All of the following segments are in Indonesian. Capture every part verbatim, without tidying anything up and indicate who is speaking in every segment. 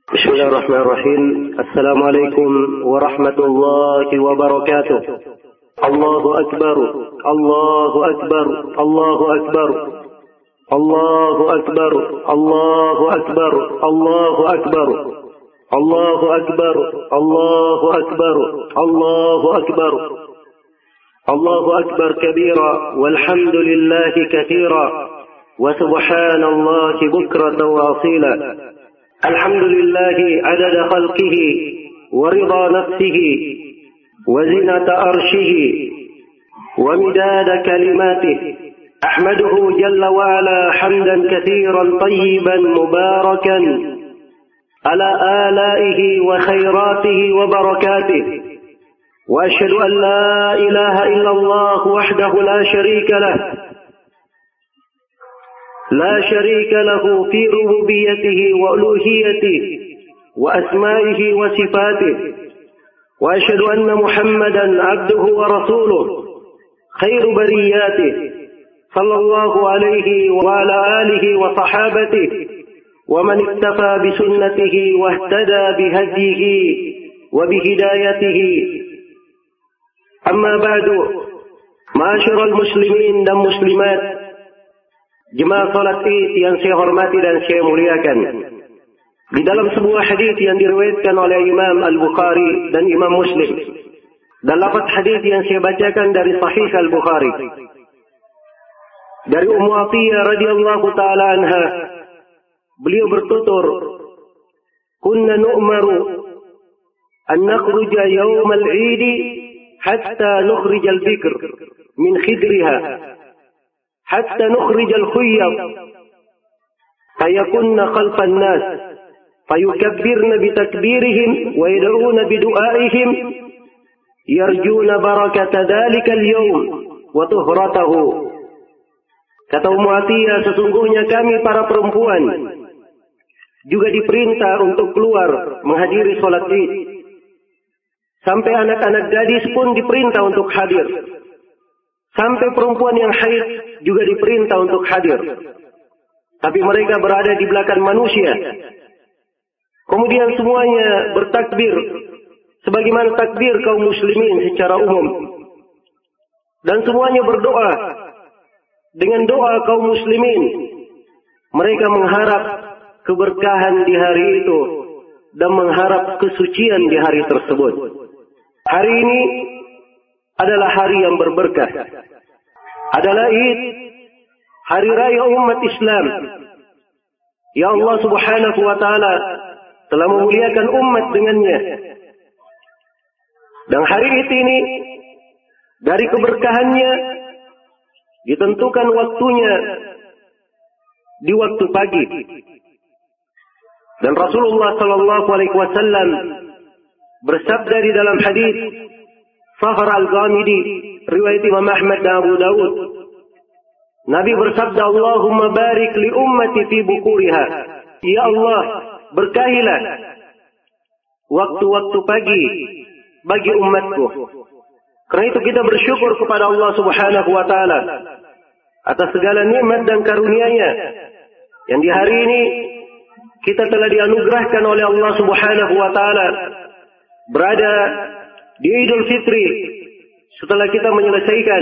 Speaker 1: Bismillahirrahmanirrahim. Assalamualaikum warahmatullahi wabarakatuh. Allahu akbar. Allahu akbar. Allahu akbar. Allahu akbar. Allahu akbar. Allahu akbar. Allahu akbar. Allahu akbar. Allahu akbar. Allahu akbar kabira walhamdulillahi katsira wa subhanallahi bukratan wa asila. الحمد لله عدد خلقه ورضا نفسه وزنة أرشه ومداد كلماته أحمده جل وعلا حمدا كثيرا طيبا مباركا على آلائه وخيراته وبركاته وأشهد أن لا إله إلا الله وحده لا شريك له لا شريك له في ربوبيته وألوهيته وأسمائه وصفاته وأشهد أن محمدا عبده ورسوله خير برياته صلى الله عليه وعلى آله وصحابته ومن اكتفى بسنته واهتدى بهديه وبهدايته. أما بعد، معاشر المسلمين dan muslimat, jemaah salat Id yang saya hormati dan saya muliakan. Di dalam sebuah hadis yang diriwayatkan oleh Imam Al-Bukhari dan Imam Muslim, dan lafaz hadis yang saya bacakan dari Sahih Al-Bukhari, dari Ummu Atiyah radhiyallahu taala anha, beliau bertutur, "Kunna nu'maru an nakhruja yawm al-'Eid hatta nukhrij al-bikr min khidriha حتى نخرج الخيط فيكن خلف الناس فيكبرن بتكبيرهم ويدعون بدعائهم يرجون بركة ذلك اليوم وطهرته." Kata Ummu Atiyah, sesungguhnya kami para perempuan juga diperintah untuk keluar menghadiri sholat Id. Sampai anak-anak gadis pun diperintah untuk hadir. Sampai perempuan yang haid juga diperintah untuk hadir. Tapi mereka berada di belakang manusia. Kemudian semuanya bertakbir sebagaimana takbir kaum muslimin secara umum. Dan semuanya berdoa dengan doa kaum muslimin. Mereka mengharap keberkahan di hari itu dan mengharap kesucian di hari tersebut. Hari ini adalah hari yang berberkah. Adalah Id, hari raya umat Islam. Ya Allah Subhanahu wa taala telah memuliakan umat dengannya. Dan hari Id ini dari keberkahannya ditentukan waktunya di waktu pagi. Dan Rasulullah sallallahu alaihi wasallam bersabda di dalam hadis Safar Al-Ghamidi, riwayat Imam Ahmad dan Abu Dawud, Nabi bersabda, "Allahumma barik li ummati fi bukuriha." Ya Allah, berkahilah waktu-waktu pagi bagi umatku. Karena itu kita bersyukur kepada Allah Subhanahu wa taala atas segala nikmat dan karunia-Nya yang di hari ini kita telah dianugerahkan oleh Allah Subhanahu wa taala berada di Idul Fitri setelah kita menyelesaikan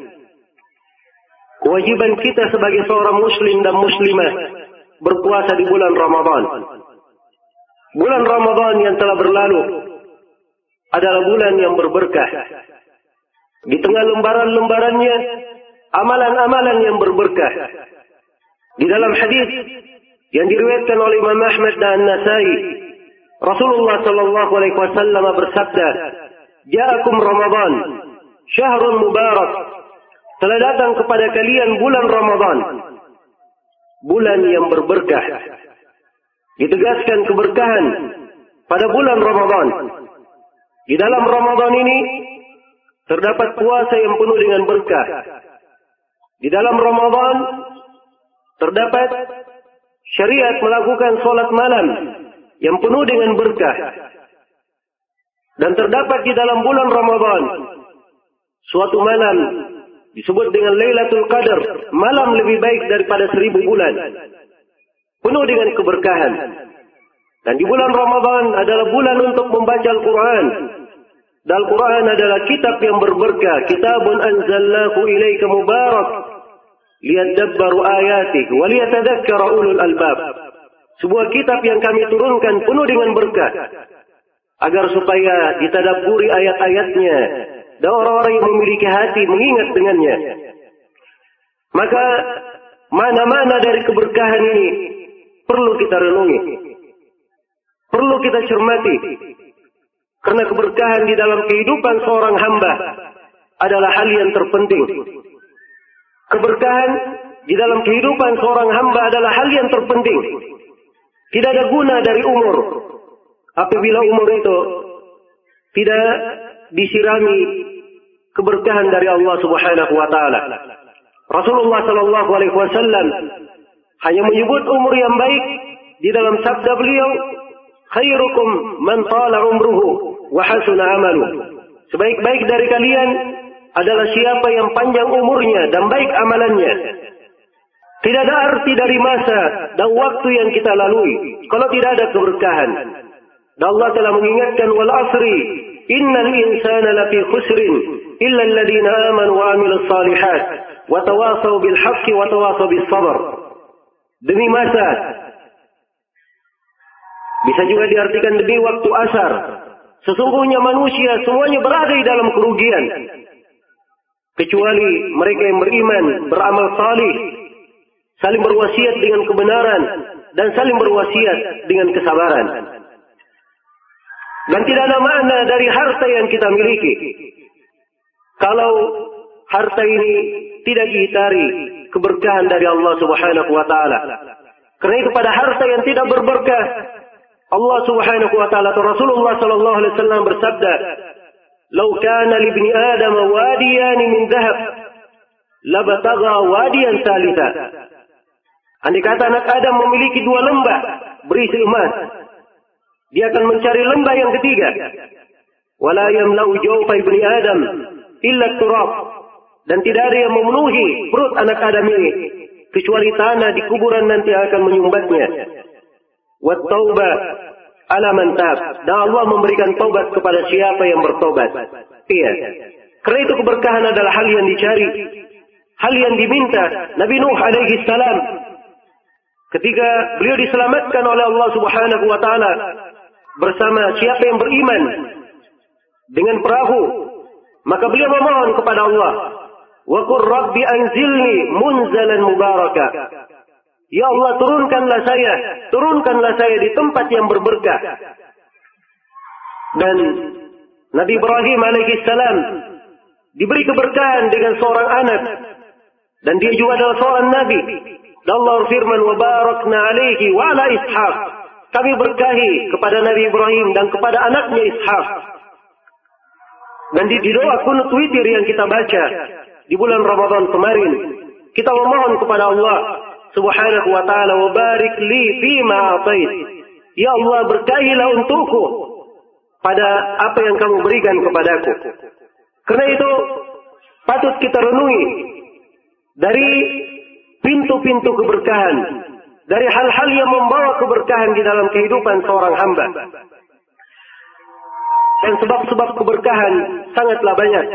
Speaker 1: kewajiban kita sebagai seorang muslim dan muslimah berpuasa di bulan Ramadan. Bulan Ramadan yang telah berlalu adalah bulan yang berberkah. Di tengah lembaran-lembarannya amalan-amalan yang berberkah. Di dalam hadis yang diriwayatkan oleh Imam Ahmad dan An-Nasai, Rasulullah sallallahu alaihi wasallam bersabda, "Ja'akum Ramadan, syahrun mubarak." Telah datang kepada kalian bulan Ramadan, bulan yang berberkah. Ditegaskan keberkahan pada bulan Ramadan. Di dalam Ramadan ini terdapat puasa yang penuh dengan berkah. Di dalam Ramadan terdapat syariat melakukan sholat malam yang penuh dengan berkah. Dan terdapat di dalam bulan Ramadan suatu malam disebut dengan Lailatul Qadar, malam lebih baik daripada seribu bulan, penuh dengan keberkahan. Dan di bulan Ramadan adalah bulan untuk membaca Al-Quran. Dan Al-Quran adalah kitab yang berberkah. Kitabun anzalnahu ilaika mubarak. Liyadabbaru ayatih. Waliyatadhakkara ulul albab. Sebuah kitab yang kami turunkan penuh dengan berkah. Agar supaya ditadabburi ayat-ayatnya. Dan orang-orang yang memiliki hati mengingat dengannya. Maka mana-mana dari keberkahan ini perlu kita renungi. Perlu kita cermati. Karena keberkahan di dalam kehidupan seorang hamba adalah hal yang terpenting. Keberkahan di dalam kehidupan seorang hamba adalah hal yang terpenting. Tidak ada guna dari umur apabila umur itu tidak disirami keberkahan dari Allah Subhanahu wa taala. Rasulullah sallallahu alaihi wasallam hanya menyebut umur yang baik di dalam sabda beliau, khairukum man tala umruhu wa hasuna amaluhu. Sebaik-baik dari kalian adalah siapa yang panjang umurnya dan baik amalannya. Tidak ada arti dari masa dan waktu yang kita lalui kalau tidak ada keberkahan. Dan Allah telah mengingatkan, wal asri innal insana lafi khusrin illa alladhina amanu wa amilus salihat wa tawasaw bil haqqi wa tawasaw bis sabr. Demi masa, bisa juga diartikan demi waktu asar. Sesungguhnya manusia semuanya berada di dalam kerugian. Kecuali mereka yang beriman, beramal salih, saling berwasiat dengan kebenaran, dan saling berwasiat dengan kesabaran. Dan tidak ada makna dari harta yang kita miliki kalau harta ini tidak diitari keberkahan dari Allah Subhanahu wa taala. Karena itu pada harta yang tidak berberkah, Allah Subhanahu wa taala atau Rasulullah sallallahu alaihi wasallam bersabda, "Lau kana li ibni Adam wadiyan min dhahab, labtagha wadiyan thalitha." Andai kata anak Adam memiliki dua lembah berisi emas, dia akan mencari lembah yang ketiga. Wala yamla'u jawfa ibni Adam illa turab. Dan tidak ada yang memenuhi perut anak Adam ini kecuali tanah di kuburan nanti akan menyumbatnya. Wat tauba ala man tab. Dan Allah memberikan taubat kepada siapa yang bertobat. Iya. Karena itu keberkahan adalah hal yang dicari, hal yang diminta. Nabi Nuh alaihi salam ketika beliau diselamatkan oleh Allah Subhanahu wa taala bersama siapa yang beriman dengan perahu, maka beliau memohon kepada Allah, wa qur rabbi anzilni munzalan mubaraka. Ya Allah, turunkanlah saya, turunkanlah saya di tempat yang berberkah. Dan Nabi Ibrahim alaihi salam diberi keberkahan dengan seorang anak, dan dia juga adalah seorang nabi. Dan Allah firman, wa barakna alaihi wa ala Ishaq. Kami berkahi kepada Nabi Ibrahim dan kepada anaknya Ishaq. Dan di doa kunut witir yang kita baca di bulan Ramadan kemarin, kita memohon kepada Allah Subhanahu wa ta'ala, wa barik li fima atait. Ya Allah, berkahilah untukku pada apa yang kamu berikan kepadaku. Karena itu patut kita renungi dari pintu-pintu keberkahan, dari hal-hal yang membawa keberkahan di dalam kehidupan seorang hamba. Dan sebab-sebab keberkahan sangatlah banyak.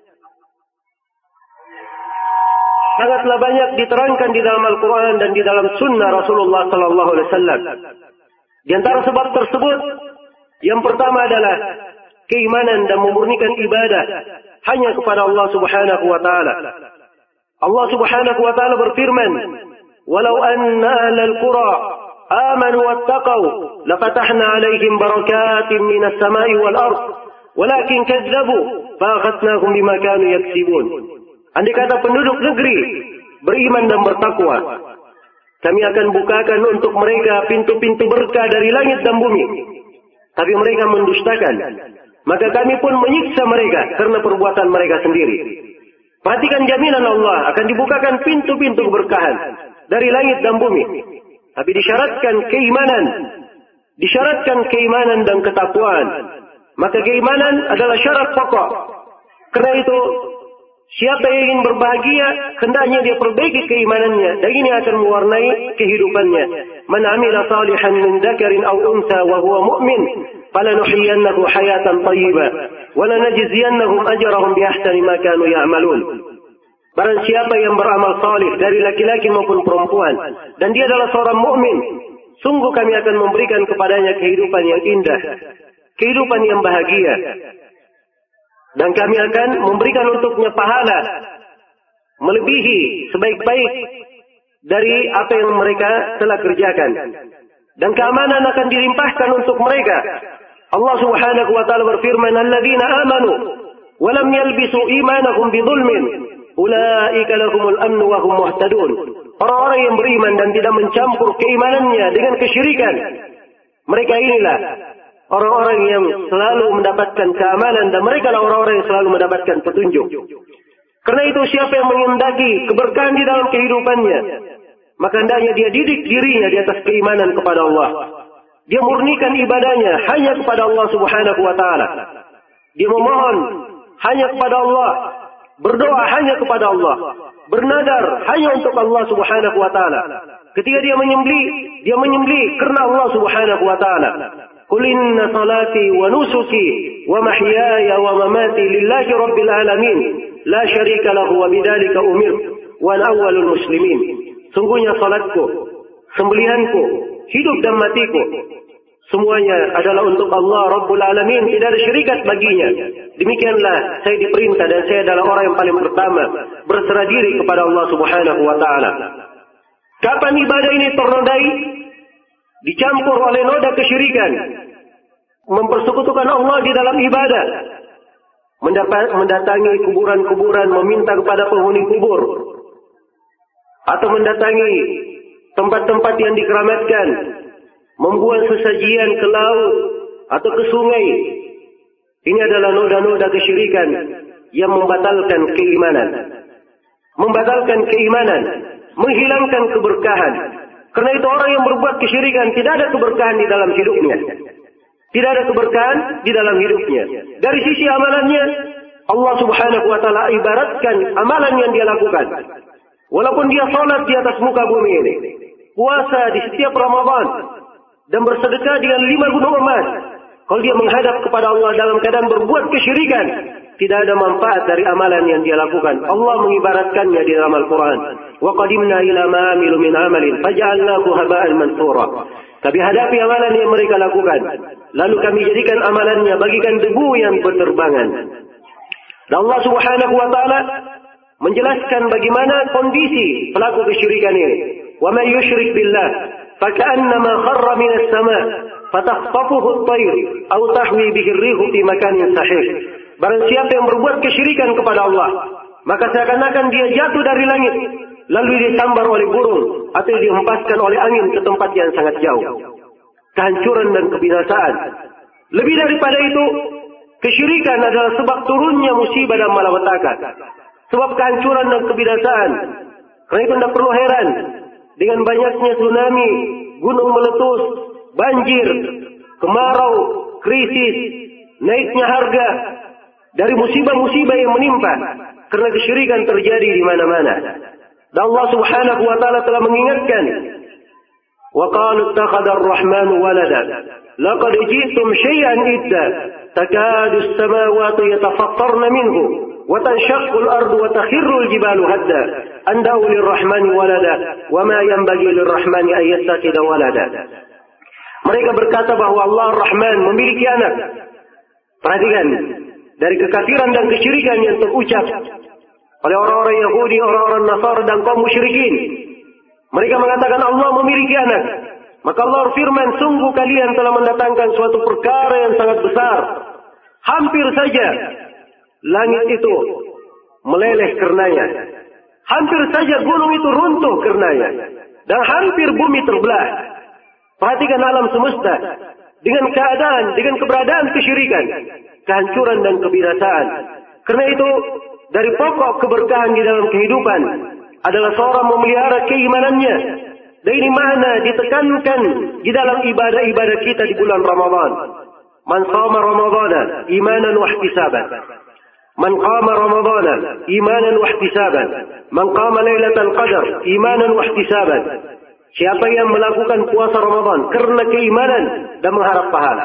Speaker 1: Sangatlah banyak diterangkan di dalam Al-Quran dan di dalam sunnah Rasulullah sallallahu alaihi wasallam. Di antara sebab tersebut, yang pertama adalah keimanan dan memurnikan ibadah hanya kepada Allah Subhanahu wa taala. Allah Subhanahu wa taala berfirman, "Walau anna ahlal qura amanu wattaqau lafatahna 'alaihim barakatin minas sama'i wal ard, walakin kadzabu fa'akhadnahum bima kanu yaksibun." Andai kata penduduk negeri beriman dan bertakwa, kami akan bukakan untuk mereka pintu-pintu berkah dari langit dan bumi. Tapi mereka mendustakan, maka kami pun menyiksa mereka karena perbuatan mereka sendiri. Perhatikan jaminan Allah, akan dibukakan pintu-pintu keberkahan dari langit dan bumi. Tapi disyaratkan keimanan, disyaratkan keimanan dan ketakwaan. Maka keimanan adalah syarat pokok. Karena itu Siapa yang ingin berbahagia, hendaknya dia perbaiki keimanannya, dan ini akan mewarnai kehidupannya. Man 'amila salihan min dzakarin aw untha wa huwa mu'min, falanuhyiyannahu hayatan thayyibah, wa lanajziyannahum ajrahum bi ahsani ma kanu ya'malun. Barang siapa yang beramal salih dari laki-laki maupun perempuan, dan dia adalah seorang mukmin, sungguh kami akan memberikan kepadanya kehidupan yang indah, kehidupan yang bahagia. Dan kami akan memberikan untuknya pahala melebihi sebaik-baik dari apa yang mereka telah kerjakan. Dan keamanan akan dilimpahkan untuk mereka. Allah Subhanahu wa taala berfirman, "Alladzina amanu wa lam yalbisu imanahum bidzulmin, ulaika lahumul amnu wa hum muhtadun." Orang-orang yang beriman dan tidak mencampur keimanannya dengan kesyirikan, mereka inilah orang-orang yang selalu mendapatkan keamanan, dan mereka adalah orang-orang yang selalu mendapatkan petunjuk. Karena itu siapa yang mengendaki keberkahan di dalam kehidupannya, maka hendaknya dia didik dirinya di atas keimanan kepada Allah. Dia murnikan ibadahnya hanya kepada Allah Subhanahu wa taala. Dia memohon hanya kepada Allah, berdoa hanya kepada Allah, bernadar hanya untuk Allah Subhanahu wa taala. Ketika dia menyembelih, dia menyembelih karena Allah Subhanahu wa taala. Qul inna salati wa nusuki wa mahyaya wa mamati lillahi rabbil alamin, la syarika lahu wa bidzalika umirtu wa ana awwalul muslimin. Sungguhnya salatku, sembelihanku, hidup dan matiku, semuanya adalah untuk Allah Rabbul Alamin, tidak ada syirikat baginya. Demikianlah saya diperintah, dan saya adalah orang yang paling pertama berserah diri kepada Allah Subhanahu wa taala. Kapan ibadah ini ternodai, dicampur oleh noda kesyirikan, mempersekutukan Allah di dalam ibadah, mendatangi kuburan-kuburan, meminta kepada penghuni kubur, atau mendatangi tempat-tempat yang dikeramatkan, membuat sesajian ke laut atau ke sungai. Ini adalah noda-noda kesyirikan yang membatalkan keimanan. Membatalkan keimanan, menghilangkan keberkahan. Karena itu orang yang berbuat kesyirikan tidak ada keberkahan di dalam hidupnya. Tidak ada keberkahan di dalam hidupnya. Dari sisi amalannya, Allah Subhanahu wa taala ibaratkan amalan yang dia lakukan. Walaupun dia salat di atas muka bumi ini, puasa di setiap Ramadan, dan bersedekah dengan lima gunung emas, kalau dia menghadap kepada Allah dalam keadaan berbuat kesyirikan, tidak ada manfaat dari amalan yang dia lakukan. Allah mengibaratkannya di dalam Al-Quran. Wa qadimna ila ma amilu min amalin faj'alnahu haba'an mansura. Kami hadapi amalan yang mereka lakukan, lalu kami jadikan amalannya bagikan debu yang berterbangan. Dan Allah Subhanahu wa taala menjelaskan bagaimana kondisi pelaku kesyirikan ini. Wa may yusyrik billah faka'annama kharra minas sama' fatakhtafuhu at-tayr aw tahwi bihi ar-rihu fi makanin sahih. Barang siapa yang berbuat kesyirikan kepada Allah, maka seakan-akan dia jatuh dari langit, lalu disambar oleh burung, atau dihempaskan oleh angin ke tempat yang sangat jauh. Kehancuran dan kebinasaan. Lebih daripada itu, kesyirikan adalah sebab turunnya musibah dan malapetaka, sebab kehancuran dan kebinasaan. Karena itu tidak perlu heran dengan banyaknya tsunami, gunung meletus, banjir, kemarau, krisis, naiknya harga, dari musibah-musibah yang menimpa karena kesyirikan terjadi di mana-mana. Dan Allah Subhanahu wa taala telah mengingatkan, wa qalu ittakhadha ar-rahmanu walada laqad ji'tum shay'an idda takadu as-samawati yatafattarna minhu wa tanshaqqu al-ardu wa takhirru al-jibalu hadda an da'u lir-rahmani walada wa ma yanbaghi lir-rahmani an yattakhidha walada. Mereka berkata bahwa Allah Ar-Rahman memiliki anak. Perhatikan, dari kekafiran dan kesyirikan yang terucap oleh orang-orang Yahudi, orang-orang Nasara dan kaum musyrikin. Mereka mengatakan Allah memiliki anak. Maka Allah firman, sungguh kalian telah mendatangkan suatu perkara yang sangat besar. Hampir saja langit itu meleleh karenanya. Hampir saja gunung itu runtuh karenanya. Dan hampir bumi terbelah. Perhatikan alam semesta dengan keadaan, dengan keberadaan kesyirikan, kehancuran dan kebinasaan. Karena itu, dari pokok keberkahan di dalam kehidupan adalah seorang memelihara keimanannya. Dan ini mana ditekankan di dalam ibadah-ibadah kita di bulan Ramadan. Man shama Ramadana imanan wa ihtisaban, Man qama Ramadhana imanan wa ihtisaban, man qama Lailatul Qadar imanan wa ihtisaban. Siapa yang melakukan puasa Ramadan karena keimanan dan mengharap pahala.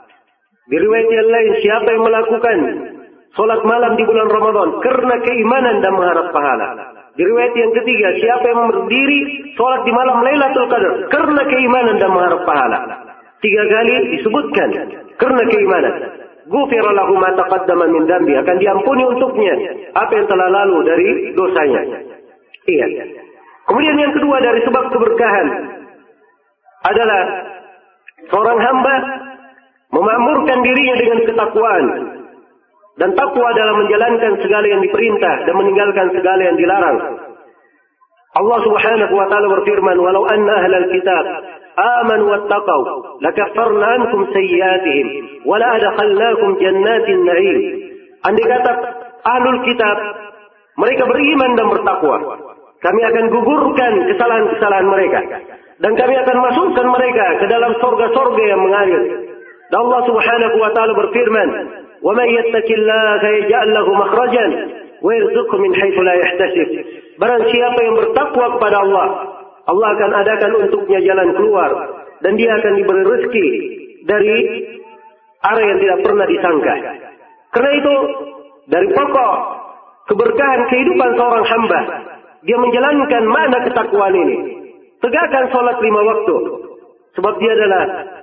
Speaker 1: Di riwayat yang lain, siapa yang melakukan salat malam di bulan Ramadan karena keimanan dan mengharap pahala. Di riwayat yang ketiga, siapa yang berdiri salat di malam Lailatul Qadar karena keimanan dan mengharap pahala. Tiga kali disebutkan karena keimanan. Ghufira lahu ma taqaddama min dambi, akan diampuni untuknya apa yang telah lalu dari dosanya. Iya. Kemudian yang kedua dari sebab keberkahan adalah seorang hamba memakmurkan dirinya dengan ketakwaan. Dan takwa adalah menjalankan segala yang diperintah dan meninggalkan segala yang dilarang. Allah Subhanahu wa taala berfirman, "Walau anna ahlal kitab amanu wattaqau lakaffarna ankum sayyi'atihim wa la adkhalnakum jannatin na'im." Andai kata ahlul kitab mereka beriman dan bertakwa, kami akan gugurkan kesalahan-kesalahan mereka dan kami akan masukkan mereka ke dalam surga-surga yang mengalir. Dan Allah Subhanahu wa taala berfirman, "Wa may yattaqillaha yaj'al lahu makhrajan wa yarzuqhu min haitsu la yahtasib." Barang siapa yang bertakwa kepada Allah, Allah akan adakan untuknya jalan keluar dan dia akan diberi rezeki dari arah yang tidak pernah disangka. Karena itu dari pokok keberkahan kehidupan seorang hamba, dia menjalankan makna ketakwaan ini. Tegakkan salat lima waktu, sebab dia adalah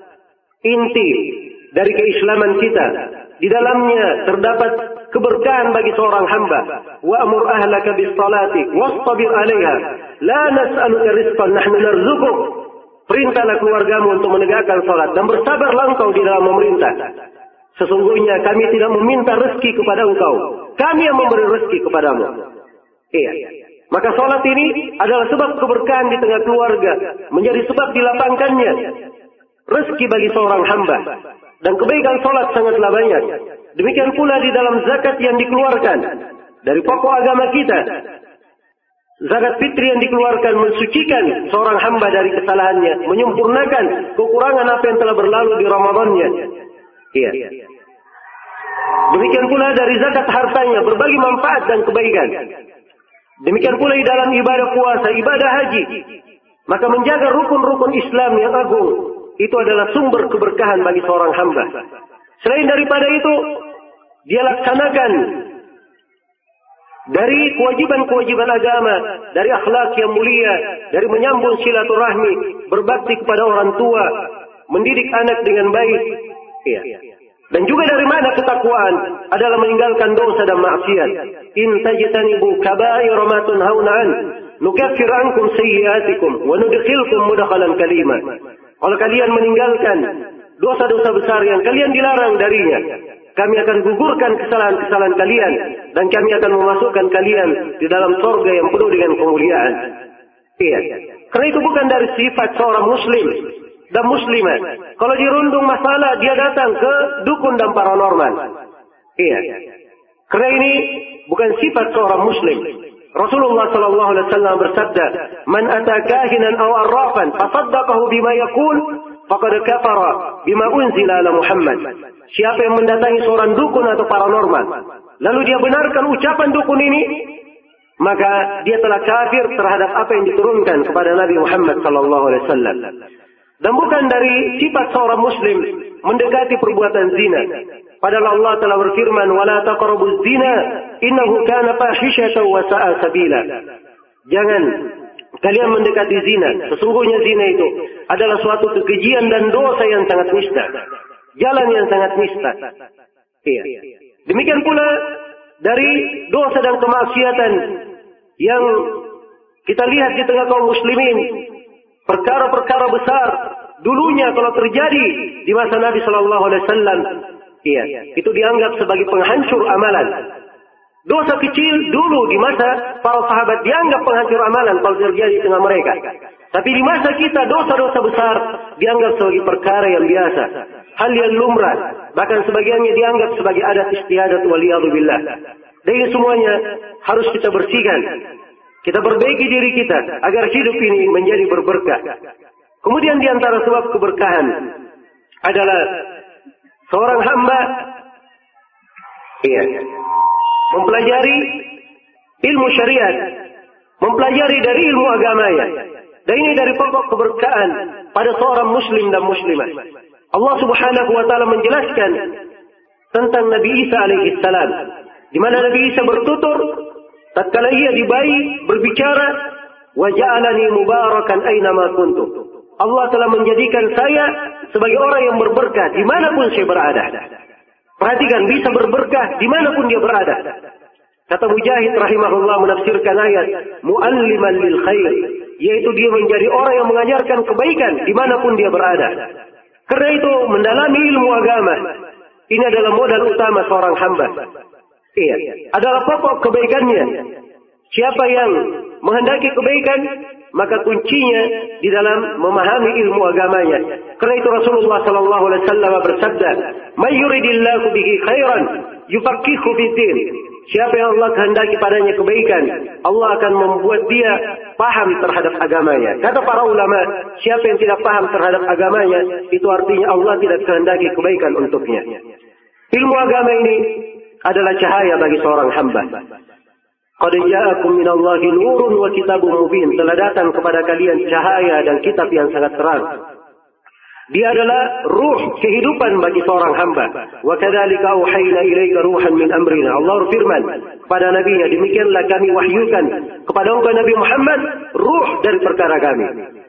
Speaker 1: inti dari keislaman kita. Di dalamnya terdapat keberkahan bagi seorang hamba. Wa'mur ahlaka bis salati wastabir 'alaiha la nas'aluka rizqan nahnu narzuquk. Perintahlah keluargamu untuk menegakkan salat dan bersabarlah engkau di dalam memerintah. Sesungguhnya kami tidak meminta rezeki kepada engkau, kami yang memberi rezeki kepadamu. Iya. Maka salat ini adalah sebab keberkahan di tengah keluarga, menjadi sebab dilapangkannya rezeki bagi seorang hamba. Dan kebaikan salat sangatlah banyak. Demikian pula di dalam zakat yang dikeluarkan dari pokok agama kita. Zakat fitri yang dikeluarkan mensucikan seorang hamba dari kesalahannya, menyempurnakan kekurangan apa yang telah berlalu di Ramadannya. Iya. Demikian pula dari zakat hartanya, berbagi manfaat dan kebaikan. Demikian pula di dalam ibadah puasa, ibadah haji. Maka menjaga rukun-rukun Islam yang agung, itu adalah sumber keberkahan bagi seorang hamba. Selain daripada itu, dia laksanakan dari kewajiban-kewajiban agama, dari akhlak yang mulia, dari menyambung silaturahmi, berbakti kepada orang tua, mendidik anak dengan baik. Ya. Dan juga dari mana ketakwaan adalah meninggalkan dosa dan maksiat. In tajtanibu kaba'ira ma tunhauna an, nukaffir ankum sayyi'atikum wa nudkhilkum mudkhalan kalima. Kalau kalian meninggalkan dosa-dosa besar yang kalian dilarang darinya, kami akan gugurkan kesalahan-kesalahan kalian dan kami akan memasukkan kalian di dalam surga yang penuh dengan kemuliaan. Iya. Karena itu bukan dari sifat seorang muslim dan muslimah. Kalau dirundung masalah, dia datang ke dukun dan paranormal. Iya. Karena ini bukan sifat seorang muslim. Rasulullah sallallahu alaihi wasallam bersabda, "Man ata kahinan aw arrafan fasaddaqahu bima yaqul, faqad kafara bima unzila ala Muhammad." Siapa yang mendatangi seorang dukun atau paranormal, lalu dia benarkan ucapan dukun ini, maka dia telah kafir terhadap apa yang diturunkan kepada Nabi Muhammad sallallahu alaihi wasallam. Dan bukan dari sifat seorang muslim mendekati perbuatan zina. Padahal Allah telah berfirman, "Wala taqrabuz zina, innahu kana fahishatan wa sa'a sabila." Jangan kalian mendekati zina. Sesungguhnya zina itu adalah suatu kekejian dan dosa yang sangat nista. Jalan yang sangat nista. Iya. Demikian pula dari dosa dan kemaksiatan yang kita lihat di tengah kaum muslimin, perkara-perkara besar dulunya kalau terjadi di masa Nabi sallallahu alaihi wasallam, iya, itu dianggap sebagai penghancur amalan. Dosa kecil dulu di masa para sahabat dianggap penghancur amalan kalau terjadi di tengah mereka. Tapi di masa kita dosa-dosa besar dianggap sebagai perkara yang biasa, hal yang lumrah, bahkan sebagiannya dianggap sebagai adat istiadat waliyadzubillah. Dan ini semuanya harus kita bersihkan. Kita perbaiki diri kita agar hidup ini menjadi berberkah. Kemudian di antara sebab keberkahan adalah seorang hamba, iya, mempelajari ilmu syariat, mempelajari dari ilmu agamanya. Dan ini dari pokok keberkahan pada seorang muslim dan muslimah. Allah Subhanahu wa taala menjelaskan tentang Nabi Isa alaihi salam, di mana Nabi Isa bertutur tatkala ia dibayi berbicara, wa ja'alani mubarakan aina ma kuntu. Allah telah menjadikan saya sebagai orang yang berberkah dimanapun saya berada. Perhatikan, bisa berberkah dimanapun dia berada. Kata Mujahid rahimahullah menafsirkan ayat mu'alliman lil khair, yaitu dia menjadi orang yang mengajarkan kebaikan dimanapun dia berada. Karena itu mendalami ilmu agama ini adalah modal utama seorang hamba. Iya, adalah pokok kebaikannya. Siapa yang menghendaki kebaikan, maka kuncinya di dalam memahami ilmu agamanya. Karena itu Rasulullah sallallahu alaihi wasallam bersabda, "May yuridillahu bihi khairan yufaqihu fid-din." Siapa yang Allah kehendaki padanya kebaikan, Allah akan membuat dia paham terhadap agamanya. Kata para ulama, siapa yang tidak paham terhadap agamanya, itu artinya Allah tidak kehendaki kebaikan untuknya. Ilmu agama ini adalah cahaya bagi seorang hamba. Qad ja'akum minallahi nurun wa kitabun mubin. Telah datang kepada kalian cahaya dan kitab yang sangat terang. Dia adalah ruh kehidupan bagi seorang hamba. Wa kadzalika auhayna ilaika ruhan min amrina. Allah berfirman kepada nabinya, demikianlah kami wahyukan kepada engkau Nabi Muhammad ruh dari perkara kami.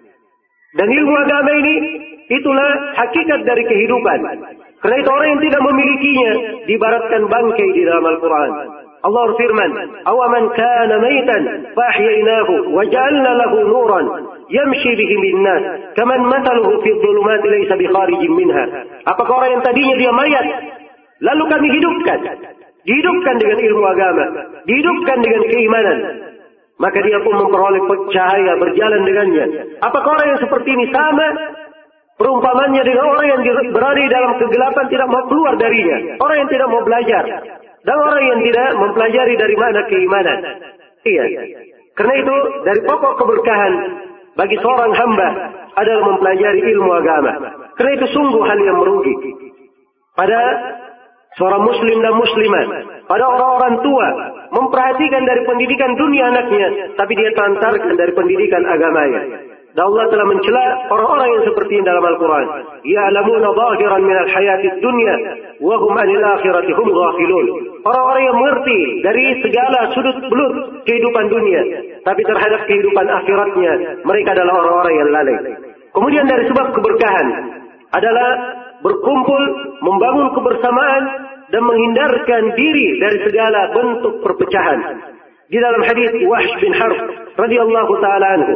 Speaker 1: Dan ilmu agama ini itulah hakikat dari kehidupan. Karena itu orang yang tidak memilikinya diibaratkan bangkai di dalam Al-Quran. Allah berfirman, "Awaman kana maitan fahyainahu wa ja'alna lahu nuran yamshi bihi bin-nas, kaman mathaluhu fi dhulumati laysa bikharijin minha." Apakah orang yang tadinya dia mayat lalu kami hidupkan? Dihidupkan dengan ilmu agama, dihidupkan dengan keimanan, maka dia pun memperoleh cahaya berjalan dengannya. Apakah orang yang seperti ini sama perumpamannya dengan orang yang berada di dalam kegelapan tidak mau keluar darinya, orang yang tidak mau belajar, dan orang yang tidak mempelajari dari mana keimanan. Iya. Karena itu dari pokok keberkahan bagi seorang hamba adalah mempelajari ilmu agama. Karena itu sungguh hal yang merugi pada seorang muslim dan muslimah, pada orang-orang tua memperhatikan dari pendidikan dunia anaknya, tapi dia tantarkan dari pendidikan agamanya. Dan Allah telah mencela orang-orang yang seperti ini dalam Al-Quran. Ya'lamuna zahiran minal hayatid dunya wa hum 'anil akhirati hum ghafilun. Orang-orang yang mengerti dari segala sudut belut kehidupan dunia, tapi terhadap kehidupan akhiratnya mereka adalah orang-orang yang lalai. Kemudian dari sebab keberkahan adalah berkumpul, membangun kebersamaan dan menghindarkan diri dari segala bentuk perpecahan. Di dalam hadis Wahsh bin Harb radhiyallahu taala anhu,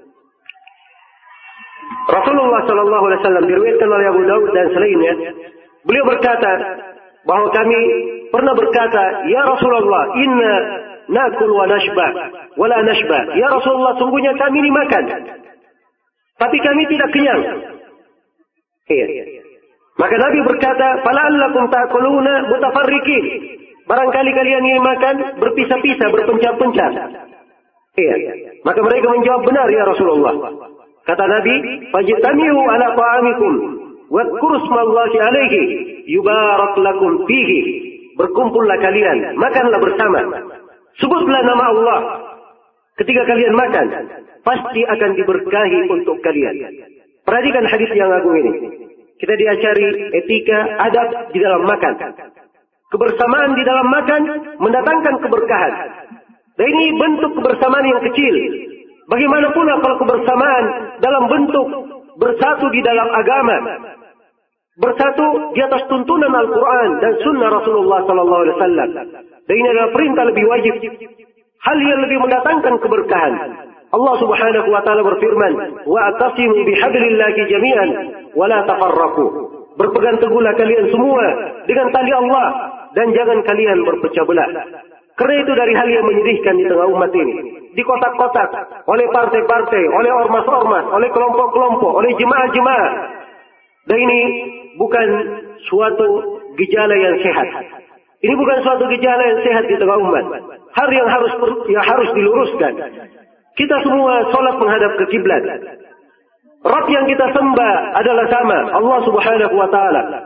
Speaker 1: Rasulullah sallallahu alaihi wasallam diriwayatkan oleh Abu Daud dan selainnya, beliau berkata bahwa kami pernah berkata, "Ya Rasulullah, inna nakul wa nashba wa la nashba." Ya Rasulullah, sungguhnya kami ini makan, tapi kami tidak kenyang. Iya. Maka Nabi berkata, "Fala'allakum ta'kuluna mutafarriqin." Barangkali kalian ini makan berpisah-pisah, berpencar-pencar. Iya. Maka mereka menjawab, "Benar ya Rasulullah." Kata Nabi, "Fajtami'u ala ta'amikum wadhkuru ismallahi 'alaihi yubarak lakum fihi." Berkumpullah kalian, makanlah bersama. Sebutlah nama Allah. Ketika kalian makan, pasti akan diberkahi untuk kalian. Perhatikan hadis yang agung ini. Kita diajari etika, adab di dalam makan. Kebersamaan di dalam makan mendatangkan keberkahan. Dan ini bentuk kebersamaan yang kecil. Bagaimana pula kalau kebersamaan dalam bentuk bersatu di dalam agama, bersatu di atas tuntunan Al-Quran dan Sunnah Rasulullah Sallallahu Alaihi Wasallam. Dan ini adalah perintah lebih wajib, hal yang lebih mendatangkan keberkahan. Allah Subhanahu Wa Taala berfirman, "Wa'tasimu bihablillahi jami'an, wa la tafarraqu." Berpegang teguhlah kalian semua dengan tali Allah dan jangan kalian berpecah belah. Karena itu dari hal yang menyedihkan di tengah umat ini, di kotak-kotak, oleh partai-partai, oleh ormas-ormas, oleh kelompok-kelompok, oleh jemaah-jemaah. Dan ini bukan suatu gejala yang sehat. Ini bukan suatu gejala yang sehat di tengah umat. Hal yang harus yang harus diluruskan. Kita semua sholat menghadap ke kiblat. Rabb yang kita sembah adalah sama, Allah Subhanahu Wa Taala.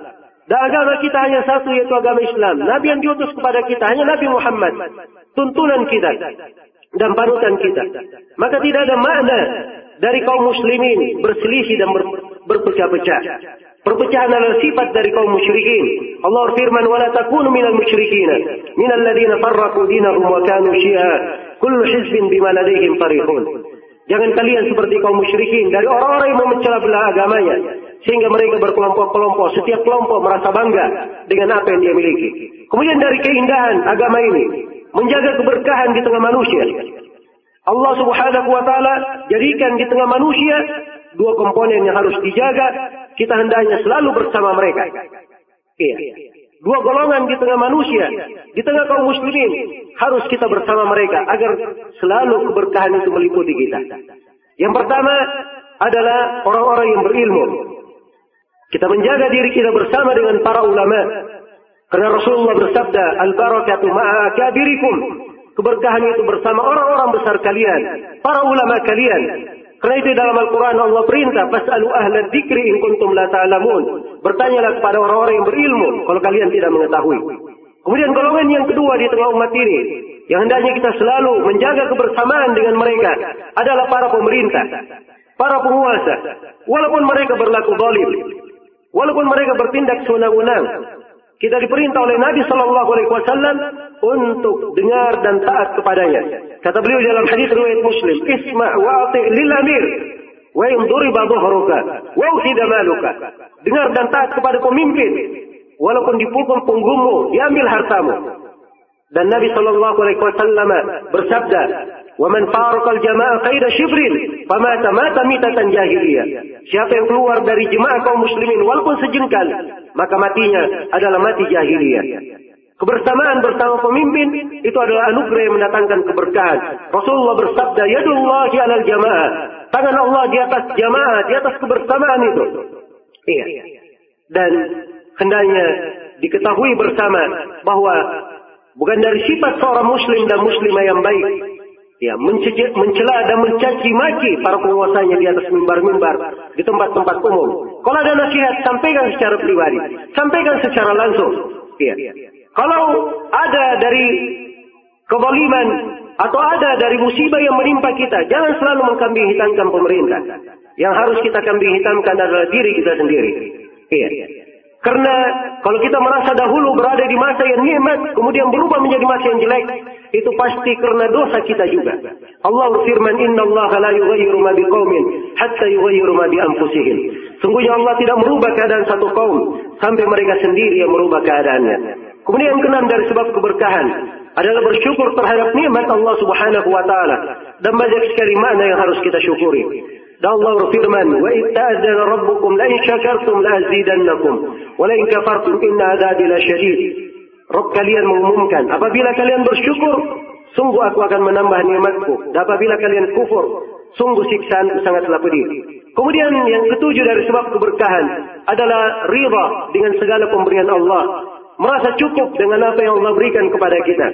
Speaker 1: Dan agama kita hanya satu, yaitu agama Islam. Nabi yang diutus kepada kita hanya Nabi Muhammad. Tuntunan kita dan panutan kita. Maka tidak ada makna dari kaum muslimin berselisih dan ber, berpecah-pecah. Perpecahan adalah sifat dari kaum musyrikin. Allah firman, "Wala takunu minal musyrikin, minal ladzina farraqu dinahum wa kanu syi'a, kullu hizbin bima ladaihim farihun." Jangan kalian seperti kaum musyrikin dari orang-orang yang memecah belah agamanya sehingga mereka berkelompok-kelompok, setiap kelompok merasa bangga dengan apa yang dia miliki. Kemudian dari keindahan agama ini menjaga keberkahan di tengah manusia. Allah Subhanahu wa taala jadikan di tengah manusia dua komponen yang harus dijaga, kita hendaknya selalu bersama mereka. Iya. Dua golongan di tengah manusia, di tengah kaum muslimin, harus kita bersama mereka agar selalu keberkahan itu meliputi kita. Yang pertama adalah orang-orang yang berilmu. Kita menjaga diri kita bersama dengan para ulama. Karena Rasulullah bersabda, "Al-barakatu ma'a akabirikum." Keberkahan itu bersama orang-orang besar kalian, para ulama kalian. Karena itu dalam Al-Quran Allah perintah, "Fas'alu ahla dzikri in kuntum la ta'lamun." Bertanyalah kepada orang-orang yang berilmu kalau kalian tidak mengetahui. Kemudian golongan yang kedua di tengah umat ini, yang hendaknya kita selalu menjaga kebersamaan dengan mereka, adalah para pemerintah, para penguasa. Walaupun mereka berlaku zalim, walaupun mereka bertindak sewenang-wenang, kita diperintah oleh Nabi Shallallahu Alaihi Wasallam untuk dengar dan taat kepadanya. Kata beliau dalam hadis riwayat Muslim, "Isma' wa ati' lil amir, wa in duriba dhuhruka, wa ukhidha maluka." Dengar dan taat kepada pemimpin, walaupun dipukul punggungmu, diambil hartamu. Dan Nabi Shallallahu Alaihi Wasallam bersabda, "Wa man faraqal jama'ah qaida shibrin, famata mata mitatan jahiliyah." Siapa yang keluar dari jemaah kaum muslimin walaupun sejengkal, maka matinya adalah mati jahiliyah. Kebersamaan bersama pemimpin itu adalah anugerah yang mendatangkan keberkahan. Rasulullah bersabda, "Yadullahi 'alal jamaah." Tangan Allah di atas jamaah, di atas kebersamaan itu. Iya. Dan hendaknya diketahui bersama bahwa bukan dari sifat seorang muslim dan muslimah yang baik, ya, mencela dan mencaci maki para penguasanya di atas mimbar-mimbar, di tempat-tempat umum. Kalau ada nasihat, sampaikan secara pribadi, sampaikan secara langsung. Ya. Kalau ada dari kezaliman atau ada dari musibah yang menimpa kita, jangan selalu mengkambing hitamkan pemerintah. Yang harus kita kambing hitamkan adalah diri kita sendiri. Iya. Karena kalau kita merasa dahulu berada di masa yang nikmat, kemudian berubah menjadi masa yang jelek, itu pasti karena dosa kita juga. Allah berfirman, "Innallaha la yughayyiru ma biqaumin hatta yughayyiru ma bi anfusihim." Sungguhnya Allah tidak merubah keadaan satu kaum sampai mereka sendiri yang merubah keadaannya. Kemudian yang keenam dari sebab keberkahan adalah bersyukur terhadap nikmat Allah Subhanahu wa taala, dan banyak sekali makna yang harus kita syukuri. Dan Allah berfirman, "Wa itta'adzana rabbukum la in syakartum la azidannakum wa la in kafartum inna 'adzabi lasyadid." Rabb kalian mengumumkan, apabila kalian bersyukur, sungguh aku akan menambah nikmatku. Dan apabila kalian kufur, sungguh siksaanku sangatlah pedih. Kemudian yang ketujuh dari sebab keberkahan adalah ridha dengan segala pemberian Allah. Merasa cukup dengan apa yang Allah berikan kepada kita.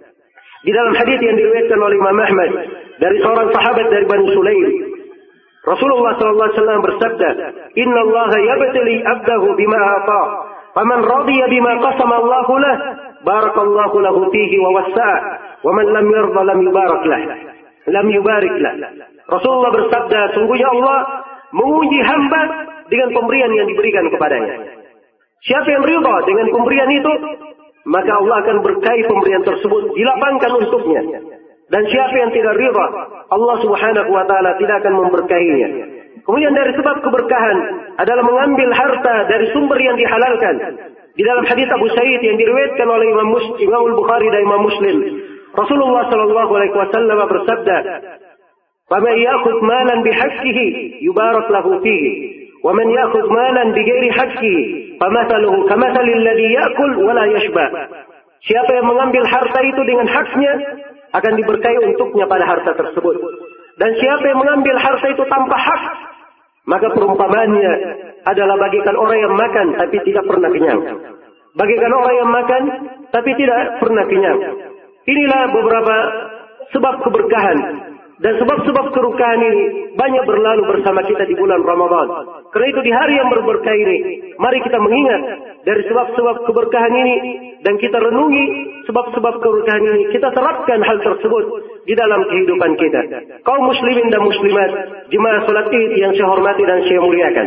Speaker 1: Di dalam hadis yang diriwayatkan oleh Imam Ahmad dari seorang sahabat dari Bani Sulaim, Rasulullah sallallahu alaihi wasallam bersabda, "Inna Allah yabtali 'abdahu bima ata, faman radiya bima qasama Allah lah, barakallahu lahu fihi wa wassa'a, wa man lam yarda lam yubarak lah." Lam yubarik lah. Rasulullah bersabda, sungguhnya Allah menguji hamba dengan pemberian yang diberikan kepadanya. Siapa yang ridha dengan pemberian itu, maka Allah akan berkahi pemberian tersebut, dilapangkan untuknya. Dan siapa yang tidak ridha, Allah Subhanahu wa taala tidak akan memberkahinya. Kemudian dari sebab keberkahan adalah mengambil harta dari sumber yang dihalalkan. Di dalam hadis Abu Sa'id yang diriwayatkan oleh Imam Muslim, Imam Al-Bukhari dan Imam Muslim, Rasulullah sallallahu alaihi wasallam bersabda, "Faman ya'khudh malan bihaqqihi yubarak lahu fihi, wa man ya'khudh malan bighairi haqqihi, famathaluhu kamathalil ladzi ya'kul wa la yashba." Siapa yang mengambil harta itu dengan haknya, akan diberkahi untuknya pada harta tersebut. Dan siapa yang mengambil harta itu tanpa hak, maka perumpamannya adalah bagikan orang yang makan tapi tidak pernah kenyang. Bagikan orang yang makan tapi tidak pernah kenyang. Inilah beberapa sebab keberkahan Dan sebab-sebab kerukahan ini banyak berlalu bersama kita di bulan Ramadan. Karena itu di hari yang berberkah ini, mari kita mengingat dari sebab-sebab keberkahan ini dan kita renungi sebab-sebab keberkahan ini. Kita terapkan hal tersebut di dalam kehidupan kita. Kaum muslimin dan muslimat, jemaah salat Id yang saya hormati dan saya muliakan.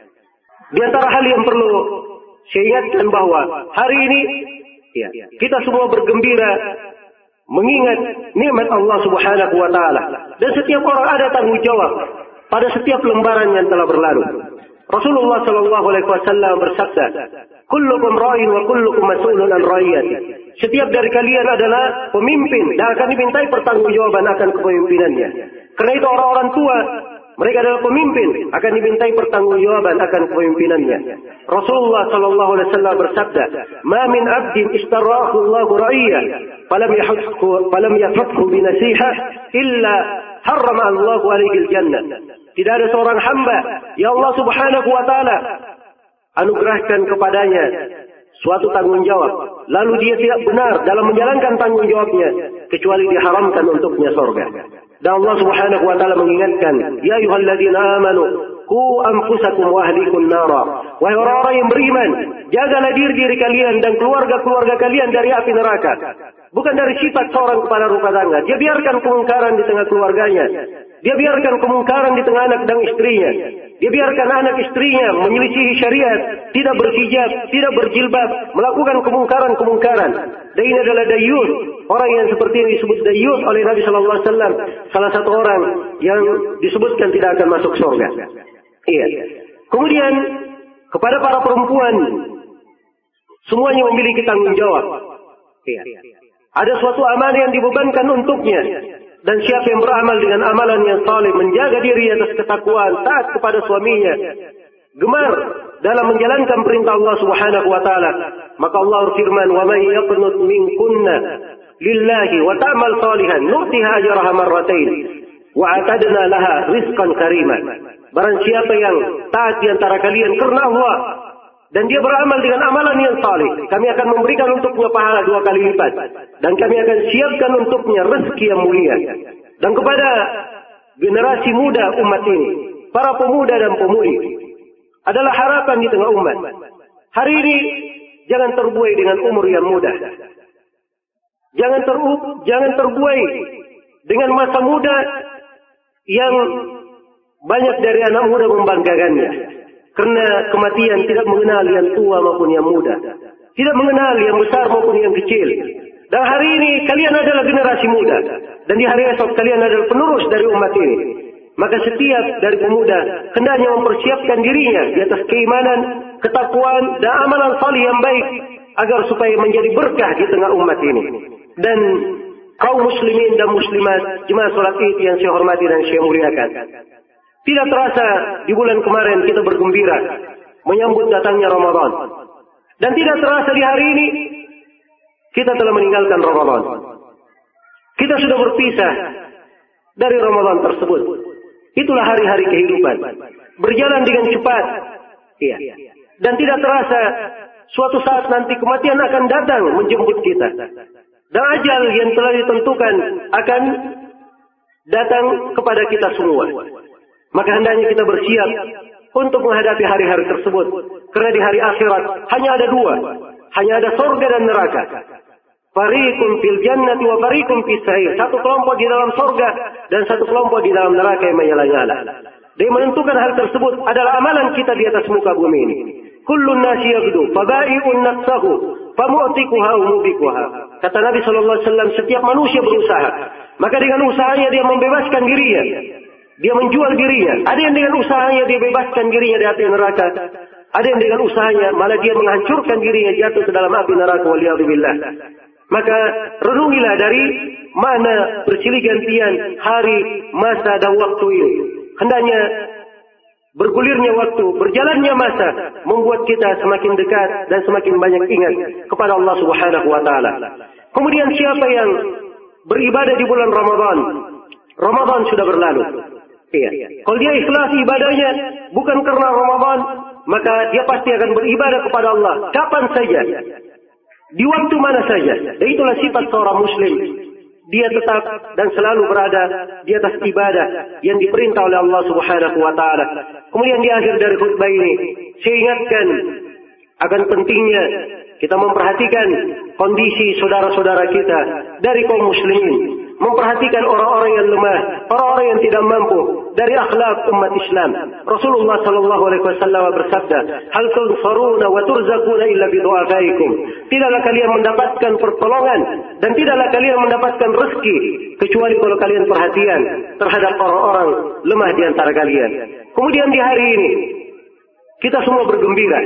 Speaker 1: Di antara hal yang perlu saya ingatkan bahwa hari ini ya, kita semua bergembira mengingat nikmat Allah Subhanahu wa taala, dan setiap orang ada tanggung jawab pada setiap lembaran yang telah berlalu. Rasulullah sallallahu alaihi wasallam bersabda, "Kullukum ra'in wa kullukum mas'ulun an ra'iyati." Setiap dari kalian adalah pemimpin dan akan dimintai pertanggungjawaban akan kepemimpinannya. Karena itu orang-orang tua, mereka adalah pemimpin, akan dimintai pertanggungjawaban akan kepemimpinannya. Rasulullah sallallahu alaihi wasallam bersabda, "Ma min 'abdin istarrahu Allahu ra'iyya, falam yahuthu falam yafuthu bi nasihah illa harrama Allahu alaihi al-jannah." Tidak ada seorang hamba yang Allah Subhanahu wa taala anugerahkan kepadanya suatu tanggung jawab, lalu dia tidak benar dalam menjalankan tanggung jawabnya, kecuali diharamkan untuknya surga. Dan Allah Subhanahu wa taala mengingatkan, "Ya ayyuhalladzina amanu qu anfusakum wa ahlikum nara." Wahai orang-orang yang beriman, jagalah diri diri kalian dan keluarga-keluarga kalian dari api neraka. Bukan dari sifat seorang kepada rumah tangga. Dia biarkan kemungkaran di tengah keluarganya. Dia biarkan kemungkaran di tengah anak dan istrinya. Dia biarkan anak istrinya menyelisihi syariat, tidak berhijab, tidak berjilbab, melakukan kemungkaran-kemungkaran. Dan ini adalah dayyus. Orang yang seperti ini disebut dayyus oleh Nabi Sallallahu Alaihi Wasallam. Salah satu orang yang disebutkan tidak akan masuk surga. Iya. Kemudian kepada para perempuan, semuanya memiliki tanggung jawab. Iya. Ada suatu amanah yang dibebankan untuknya. Dan siapa yang beramal dengan amalan yang saleh, menjaga diri atas ketakwaan, taat kepada suaminya, gemar dalam menjalankan perintah Allah Subhanahu wa taala, maka Allah berfirman, "Wa may yaqnut minkunna lillahi wa ta'mal salihan nu'tiha ajraha marratain wa atadna laha rizqan karima." Barang siapa yang taat di antara kalian karena Allah dan dia beramal dengan amalan yang saleh, kami akan memberikan untuknya pahala dua kali lipat, dan kami akan siapkan untuknya rezeki yang mulia. Dan kepada generasi muda umat ini, para pemuda dan pemudi, adalah harapan di tengah umat. Hari ini jangan terbuai dengan umur yang muda. Jangan ter jangan terbuai dengan masa muda yang banyak dari anak muda membanggakannya. Karena kematian tidak mengenal yang tua maupun yang muda. Tidak mengenal yang besar maupun yang kecil. Dan hari ini kalian adalah generasi muda. Dan di hari esok kalian adalah penerus dari umat ini. Maka setiap dari pemuda hendaknya mempersiapkan dirinya di atas keimanan, ketakwaan, dan amalan salih yang baik, agar supaya menjadi berkah di tengah umat ini. Dan kaum muslimin dan muslimat, jemaah salat Id yang saya hormati dan saya muliakan, tidak terasa di bulan kemarin kita bergembira menyambut datangnya Ramadan. Dan tidak terasa di hari ini kita telah meninggalkan Ramadan. Kita sudah berpisah dari Ramadan tersebut. Itulah hari-hari kehidupan. Berjalan dengan cepat. Iya. Dan tidak terasa suatu saat nanti kematian akan datang menjemput kita. Dan ajal yang telah ditentukan akan datang kepada kita semua. Maka hendaknya kita bersiap untuk menghadapi hari-hari tersebut. Karena di hari akhirat hanya ada dua. Hanya ada surga dan neraka. Fariqun fil jannati wa fariqun fis sa'ir. Satu kelompok di dalam surga dan satu kelompok di dalam neraka yang menyala-nyala. Dan yang menentukan hal tersebut adalah amalan kita di atas muka bumi ini. Kullun nasi yaghdu fabai'un nafsahu famu'tikuha wa mubikuha. Kata Nabi sallallahu alaihi wasallam, setiap manusia berusaha. Maka dengan usahanya dia membebaskan dirinya. Dia menjual dirinya. Ada yang dengan usahanya dia bebaskan dirinya di api neraka. Ada yang dengan usahanya malah dia menghancurkan dirinya jatuh ke dalam api neraka. Waliyadzubillah. Maka renungilah dari mana bersilih gantian hari, masa dan waktu ini. Hendaknya bergulirnya waktu, berjalannya masa membuat kita semakin dekat dan semakin banyak ingat kepada Allah Subhanahu wa taala. Kemudian siapa yang beribadah di bulan Ramadan, Ramadan sudah berlalu. Iya. Kalau dia ikhlas ibadahnya bukan karena Ramadan, maka dia pasti akan beribadah kepada Allah kapan saja, di waktu mana saja. Dan itulah sifat seorang muslim. dia tetap dan selalu berada di atas ibadah yang diperintah oleh Allah Subhanahu wa taala. Kemudian di akhir dari khutbah ini, saya ingatkan akan pentingnya kita memperhatikan kondisi saudara-saudara kita dari kaum muslimin, memperhatikan orang-orang yang lemah, orang-orang yang tidak mampu dari akhlak umat Islam. Rasulullah sallallahu alaihi wasallam bersabda, "Hal tunsaruna wa turzaquna illa bi du'afaikum." Tidaklah kalian mendapatkan pertolongan dan tidaklah kalian mendapatkan rezeki kecuali kalau kalian perhatian terhadap orang-orang lemah di antara kalian. Kemudian di hari ini kita semua bergembira.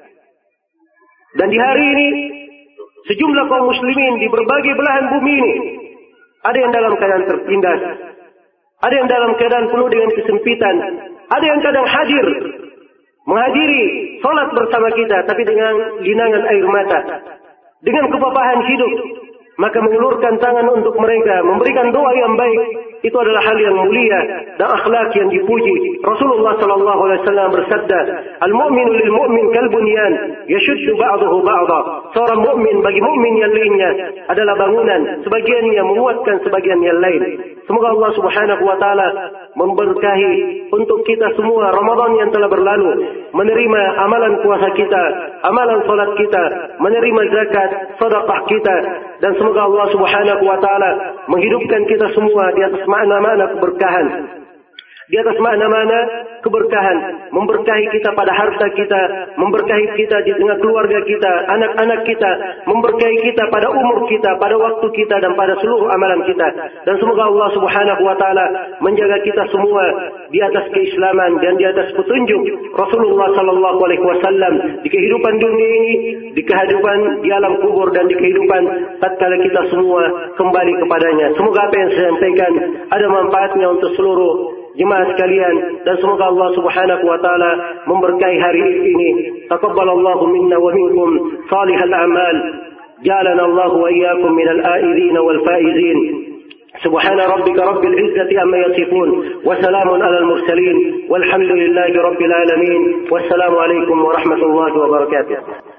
Speaker 1: Dan di hari ini sejumlah kaum muslimin di berbagai belahan bumi ini ada yang dalam keadaan tertindas, ada yang dalam keadaan penuh dengan kesempitan, ada yang kadang hadir menghadiri salat bersama kita tapi dengan linangan air mata, dengan kepapahan hidup. Maka mengulurkan tangan untuk mereka, memberikan doa yang baik, itu adalah hal yang mulia dan akhlak yang dipuji. Rasulullah sallallahu alaihi wasallam bersabda, "Al-mu'minu lil mu'min kal bunyan, yashuddu ba'dahu ba'dha." Seorang mukmin bagi mukmin yang lainnya adalah bangunan, sebagiannya menguatkan sebagian yang lain. Semoga Allah Subhanahu wa taala memberkahi untuk kita semua Ramadan yang telah berlalu, menerima amalan puasa kita, amalan salat kita, menerima zakat, sedekah kita, dan semoga Allah Subhanahu wa taala menghidupkan kita semua di atas makna-makna keberkahan. Di atas makna-makna keberkahan, memberkahi kita pada harta kita, memberkahi kita di tengah keluarga kita, anak-anak kita, memberkahi kita pada umur kita, pada waktu kita dan pada seluruh amalan kita. Dan semoga Allah Subhanahu wa taala menjaga kita semua di atas keislaman dan di atas petunjuk Rasulullah sallallahu alaihi wasallam di kehidupan dunia ini, di kehidupan di alam kubur dan di kehidupan tatkala kita semua kembali kepadanya. Semoga apa yang saya sampaikan ada manfaatnya untuk seluruh jemaah sekalian dan semoga Allah Subhanahu wa taala memberkahi hari ini. Taqabbalallahu minna wa minkum salihal a'mal. Ja'alana Allah wa iyyakum minal a'idin wal faizin. Subhana rabbika rabbil izzati amma yasifun wa salamun alal mursalin walhamdulillahi rabbil alamin. Wassalamu alaikum warahmatullahi wabarakatuh.